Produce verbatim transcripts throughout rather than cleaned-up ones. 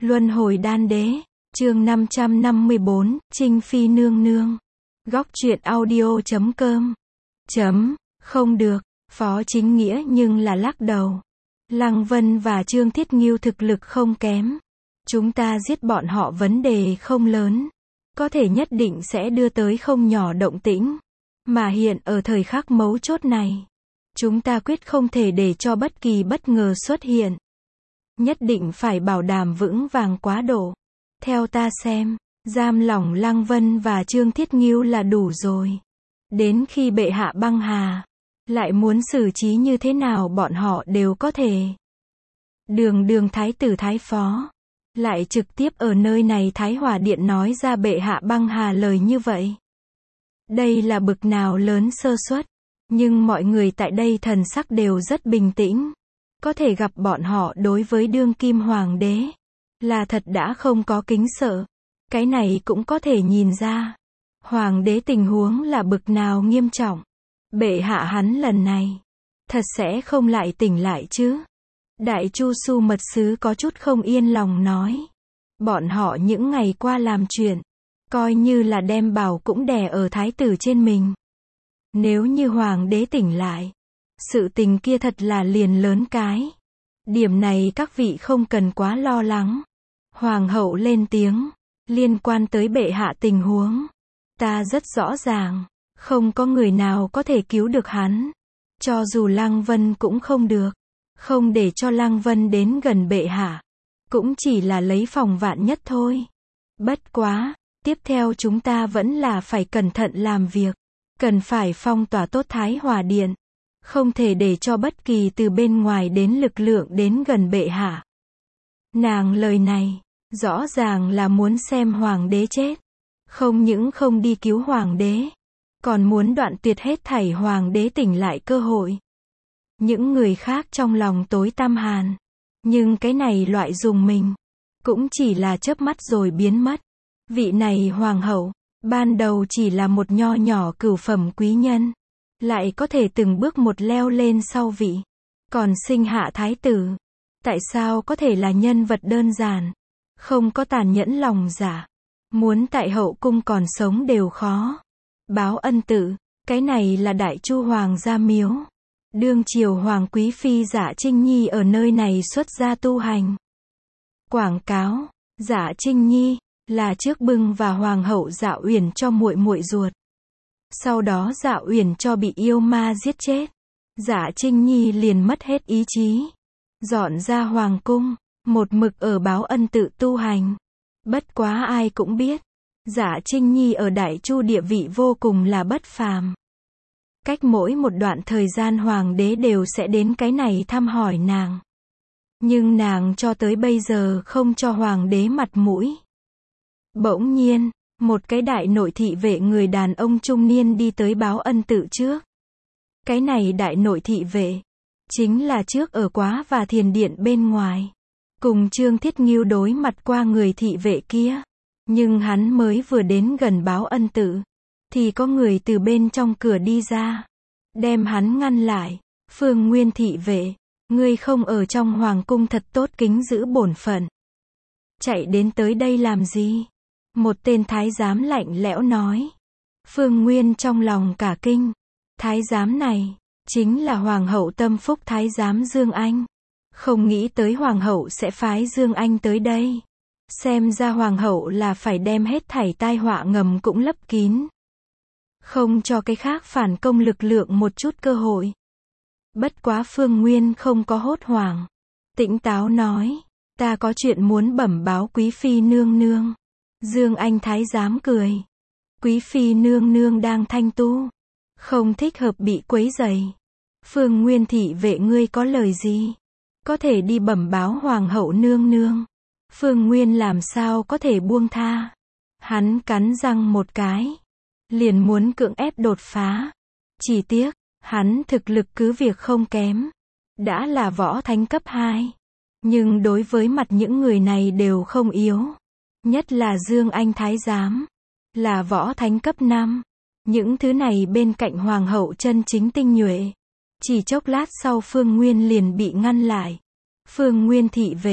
Luân hồi đan đế, chương năm trăm năm mươi bốn, Trinh Phi nương nương. Góc truyện audio chấm com. Chấm, không được, Phó Chính Nghĩa nhưng là lắc đầu. Lăng Vân và Trương Thiết Nghiêu thực lực không kém. Chúng ta giết bọn họ vấn đề không lớn. Có thể nhất định sẽ đưa tới không nhỏ động tĩnh. Mà hiện ở thời khắc mấu chốt này, chúng ta quyết không thể để cho bất kỳ bất ngờ xuất hiện. Nhất định phải bảo đảm vững vàng quá độ. Theo ta xem, giam lỏng Lăng Vân và Trương Thiết Nghiêu là đủ rồi. Đến khi bệ hạ băng hà, lại muốn xử trí như thế nào bọn họ đều có thể. Đường đường thái tử thái phó, lại trực tiếp ở nơi này Thái Hòa Điện nói ra bệ hạ băng hà lời như vậy. Đây là bực nào lớn sơ suất, nhưng mọi người tại đây thần sắc đều rất bình tĩnh. Có thể gặp bọn họ đối với đương kim hoàng đế, là thật đã không có kính sợ. Cái này cũng có thể nhìn ra, hoàng đế tình huống là bực nào nghiêm trọng. Bệ hạ hắn lần này, thật sẽ không lại tỉnh lại chứ. Đại Chu Su mật sứ có chút không yên lòng nói. Bọn họ những ngày qua làm chuyện, coi như là đem bảo cũng đè ở thái tử trên mình. Nếu như hoàng đế tỉnh lại, sự tình kia thật là liền lớn cái. Điểm này các vị không cần quá lo lắng. Hoàng hậu lên tiếng, liên quan tới bệ hạ tình huống, ta rất rõ ràng, không có người nào có thể cứu được hắn. Cho dù Lăng Vân cũng không được. Không để cho Lăng Vân đến gần bệ hạ, cũng chỉ là lấy phòng vạn nhất thôi. Bất quá, tiếp theo chúng ta vẫn là phải cẩn thận làm việc. Cần phải phong tỏa tốt Thái Hòa Điện. Không thể để cho bất kỳ từ bên ngoài đến lực lượng đến gần bệ hạ. Nàng lời này, rõ ràng là muốn xem hoàng đế chết. Không những không đi cứu hoàng đế, còn muốn đoạn tuyệt hết thảy hoàng đế tỉnh lại cơ hội. Những người khác trong lòng tối tăm hàn. Nhưng cái này loại dùng mình, cũng chỉ là chớp mắt rồi biến mất. Vị này hoàng hậu, ban đầu chỉ là một nho nhỏ cửu phẩm quý nhân. Lại có thể từng bước một leo lên sau vị. Còn sinh hạ thái tử. Tại sao có thể là nhân vật đơn giản? Không có tàn nhẫn lòng dạ. Muốn tại hậu cung còn sống đều khó. Báo ân tự, cái này là Đại Chu Hoàng gia miếu. Đương triều Hoàng Quý Phi Dạ Trinh Nhi ở nơi này xuất gia tu hành. Quảng cáo, Dạ Trinh Nhi là trước bưng và Hoàng hậu Dạ Uyển cho muội muội ruột. Sau đó Dạ Uyển cho bị yêu ma giết chết. Dạ Trinh Nhi liền mất hết ý chí. Dọn ra hoàng cung, một mực ở báo ân tự tu hành. Bất quá ai cũng biết, Dạ Trinh Nhi ở Đại Chu địa vị vô cùng là bất phàm. Cách mỗi một đoạn thời gian hoàng đế đều sẽ đến cái này thăm hỏi nàng. Nhưng nàng cho tới bây giờ không cho hoàng đế mặt mũi. Bỗng nhiên, một cái đại nội thị vệ người đàn ông trung niên đi tới báo ân tự trước. Cái này đại nội thị vệ, chính là trước ở Quá và Thiền Điện bên ngoài. Cùng Trương Thiết Nghiêu đối mặt qua người thị vệ kia. Nhưng hắn mới vừa đến gần báo ân tự, thì có người từ bên trong cửa đi ra, đem hắn ngăn lại. Phương Nguyên thị vệ, ngươi không ở trong hoàng cung thật tốt kính giữ bổn phận. Chạy đến tới đây làm gì? Một tên thái giám lạnh lẽo nói. Phương Nguyên trong lòng cả kinh. Thái giám này, chính là hoàng hậu tâm phúc thái giám Dương Anh. Không nghĩ tới hoàng hậu sẽ phái Dương Anh tới đây. Xem ra hoàng hậu là phải đem hết thảy tai họa ngầm cũng lấp kín. Không cho cái khác phản công lực lượng một chút cơ hội. Bất quá Phương Nguyên không có hốt hoảng. Tỉnh táo nói. Ta có chuyện muốn bẩm báo quý phi nương nương. Dương Anh thái giám cười. Quý phi nương nương đang thanh tu. Không thích hợp bị quấy rầy. Phương Nguyên thị vệ ngươi có lời gì? Có thể đi bẩm báo hoàng hậu nương nương. Phương Nguyên làm sao có thể buông tha. Hắn cắn răng một cái. Liền muốn cưỡng ép đột phá. Chỉ tiếc, hắn thực lực cứ việc không kém. Đã là võ thánh cấp hai. Nhưng đối với mặt những người này đều không yếu. Nhất là Dương Anh thái giám. Là võ thánh cấp năm. Những thứ này bên cạnh hoàng hậu chân chính tinh nhuệ. Chỉ chốc lát sau Phương Nguyên liền bị ngăn lại. Phương Nguyên thị vệ,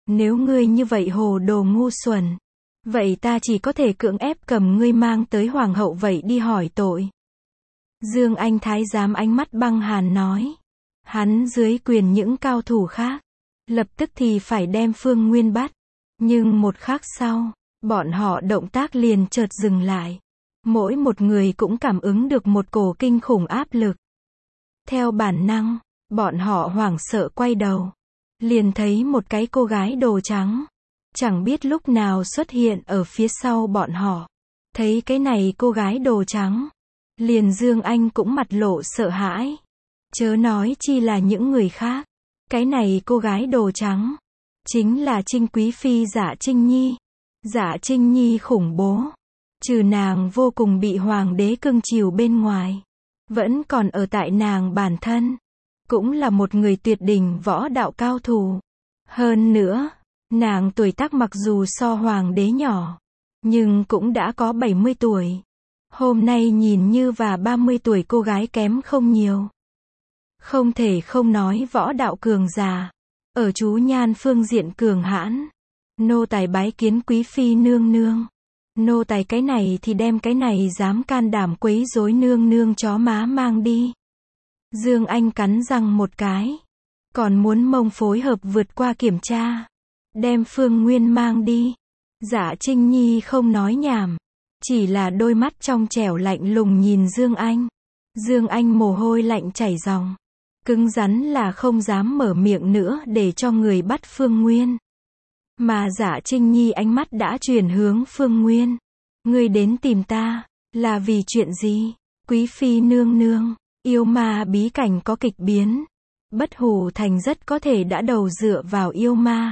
Nếu ngươi như vậy hồ đồ ngu xuẩn, vậy ta chỉ có thể cưỡng ép cầm ngươi mang tới hoàng hậu vậy đi hỏi tội. Dương Anh thái giám ánh mắt băng hàn nói. Hắn dưới quyền những cao thủ khác, lập tức thì phải đem Phương Nguyên bắt. Nhưng một khắc sau, bọn họ động tác liền chợt dừng lại. Mỗi một người cũng cảm ứng được một cổ kinh khủng áp lực. Theo bản năng, bọn họ hoảng sợ quay đầu. Liền thấy một cái cô gái đồ trắng. Chẳng biết lúc nào xuất hiện ở phía sau bọn họ. Thấy cái này cô gái đồ trắng. Liền Dương Anh cũng mặt lộ sợ hãi. Chớ nói chi là những người khác. Cái này cô gái đồ trắng. Chính là Trinh Quý Phi Dạ Trinh Nhi. Dạ Trinh Nhi khủng bố. Trừ nàng vô cùng bị hoàng đế cưng chiều bên ngoài. Vẫn còn ở tại nàng bản thân. Cũng là một người tuyệt đỉnh võ đạo cao thủ. Hơn nữa, nàng tuổi tác mặc dù so hoàng đế nhỏ. Nhưng cũng đã có bảy mươi tuổi. Hôm nay nhìn như và ba mươi tuổi cô gái kém không nhiều. Không thể không nói võ đạo cường già. Ở chú nhan phương diện cường hãn. Nô tài bái kiến quý phi nương nương. Nô tài cái này thì đem cái này dám can đảm quấy rối nương nương chó má mang đi. Dương Anh cắn răng một cái. Còn muốn mông phối hợp vượt qua kiểm tra. Đem Phương Nguyên mang đi. Dạ Trinh Nhi không nói nhảm. Chỉ là đôi mắt trong trẻo lạnh lùng nhìn Dương Anh. Dương Anh mồ hôi lạnh chảy ròng. Cứng rắn là không dám mở miệng nữa để cho người bắt Phương Nguyên. Mà Dạ Trinh Nhi ánh mắt đã chuyển hướng Phương Nguyên. Ngươi đến tìm ta, là vì chuyện gì? Quý phi nương nương, yêu ma bí cảnh có kịch biến. Bất Hủ Thành rất có thể đã đầu dựa vào yêu ma.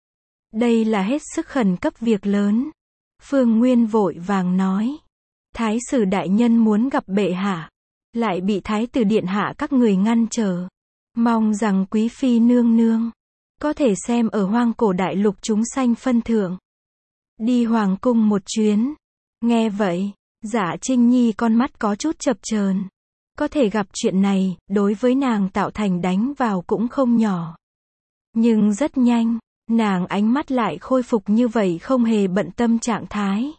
Đây là hết sức khẩn cấp việc lớn. Phương Nguyên vội vàng nói. Thái sử đại nhân muốn gặp bệ hạ. Lại bị thái tử điện hạ các người ngăn trở. Mong rằng quý phi nương nương có thể xem ở hoang cổ đại lục chúng sanh phân thượng. Đi hoàng cung một chuyến. Nghe vậy, Dạ Trinh Nhi con mắt có chút chập chờn. Có thể gặp chuyện này, đối với nàng tạo thành đánh vào cũng không nhỏ. Nhưng rất nhanh, nàng ánh mắt lại khôi phục như vậy không hề bận tâm trạng thái.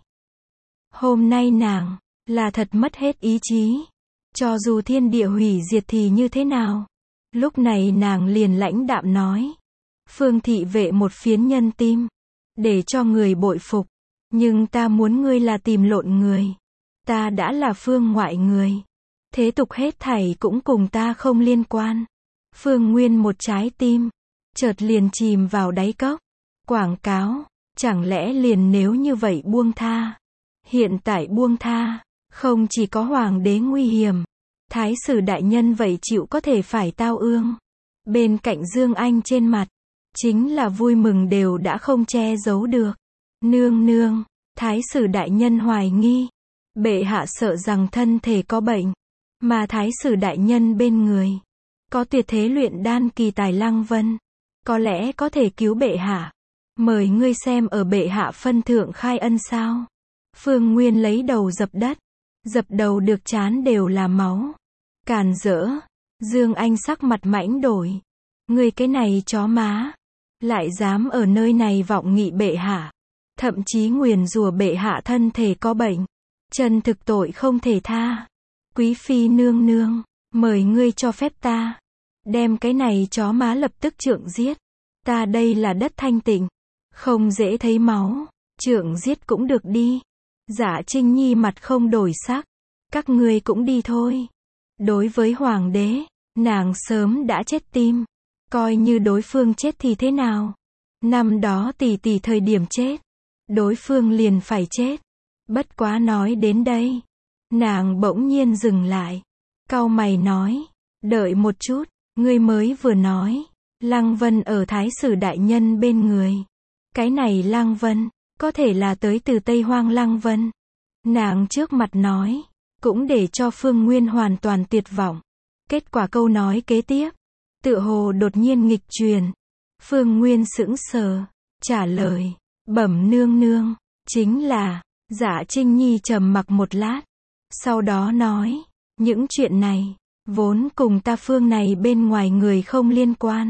Hôm nay nàng, là thật mất hết ý chí. Cho dù thiên địa hủy diệt thì như thế nào? Lúc này nàng liền lãnh đạm nói. Phương thị vệ một phiến nhân tim. Để cho người bội phục. Nhưng ta muốn ngươi là tìm lộn người. Ta đã là phương ngoại người. Thế tục hết thảy cũng cùng ta không liên quan. Phương Nguyên một trái tim. Chợt liền chìm vào đáy cốc. Quảng cáo. Chẳng lẽ liền nếu như vậy buông tha. Hiện tại buông tha. Không chỉ có hoàng đế nguy hiểm. Thái sử đại nhân vậy chịu có thể phải tao ương. Bên cạnh Dương Anh trên mặt. Chính là vui mừng đều đã không che giấu được. Nương nương. Thái sử đại nhân hoài nghi. Bệ hạ sợ rằng thân thể có bệnh. Mà thái sử đại nhân bên người. Có tuyệt thế luyện đan kỳ tài Lăng Vân. Có lẽ có thể cứu bệ hạ. Mời ngươi xem ở bệ hạ phân thượng khai ân sao. Phương Nguyên lấy đầu dập đất. Dập đầu được chán đều là máu. Càn rỡ. Dương Anh sắc mặt mãnh đổi. Ngươi cái này chó má. Lại dám ở nơi này vọng nghị bệ hạ. Thậm chí nguyền rủa bệ hạ thân thể có bệnh. Chân thực tội không thể tha. Quý phi nương nương. Mời ngươi cho phép ta. Đem cái này chó má lập tức trượng giết. Ta đây là đất thanh tịnh. Không dễ thấy máu. Trượng giết cũng được đi. Dạ Trinh Nhi mặt không đổi sắc. Các ngươi cũng đi thôi. Đối với hoàng đế, nàng sớm đã chết tim. Coi như đối phương chết thì thế nào? Năm đó tỷ tỷ thời điểm chết. Đối phương liền phải chết. Bất quá nói đến đây. Nàng bỗng nhiên dừng lại. Cau mày nói. Đợi một chút, ngươi mới vừa nói. Lăng Vân ở thái sử đại nhân bên người. Cái này Lăng Vân, có thể là tới từ Tây Hoang Lăng Vân. Nàng trước mặt nói. Cũng để cho Phương Nguyên hoàn toàn tuyệt vọng. Kết quả câu nói kế tiếp. Tựa hồ đột nhiên nghịch truyền. Phương Nguyên sững sờ. Trả lời. Bẩm nương nương. Chính là. Dạ Trinh Nhi trầm mặc một lát. Sau đó nói. Những chuyện này. Vốn cùng ta Phương này bên ngoài người không liên quan.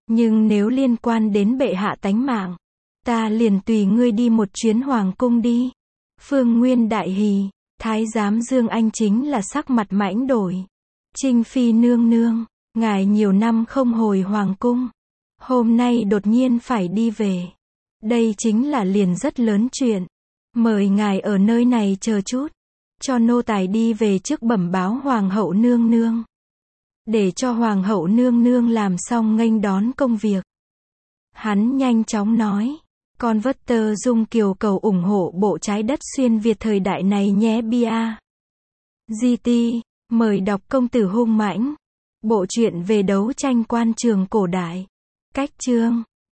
Nhưng nếu liên quan đến bệ hạ tánh mạng, ta liền tùy ngươi đi một chuyến hoàng cung đi. Phương Nguyên đại hỉ, thái giám Dương Anh chính là sắc mặt mãnh đổi. Trinh phi nương nương, ngài nhiều năm không hồi hoàng cung, hôm nay đột nhiên phải đi về. Đây chính là liền rất lớn chuyện. Mời ngài ở nơi này chờ chút, cho nô tài đi về trước bẩm báo hoàng hậu nương nương, để cho hoàng hậu nương nương làm xong nghênh đón công việc. Hắn nhanh chóng nói, con vất tơ dung kiều cầu ủng hộ bộ trái đất xuyên Việt thời đại này nhé bia. giê tê, mời đọc Công tử hung mãnh, bộ truyện về đấu tranh quan trường cổ đại. Cách chương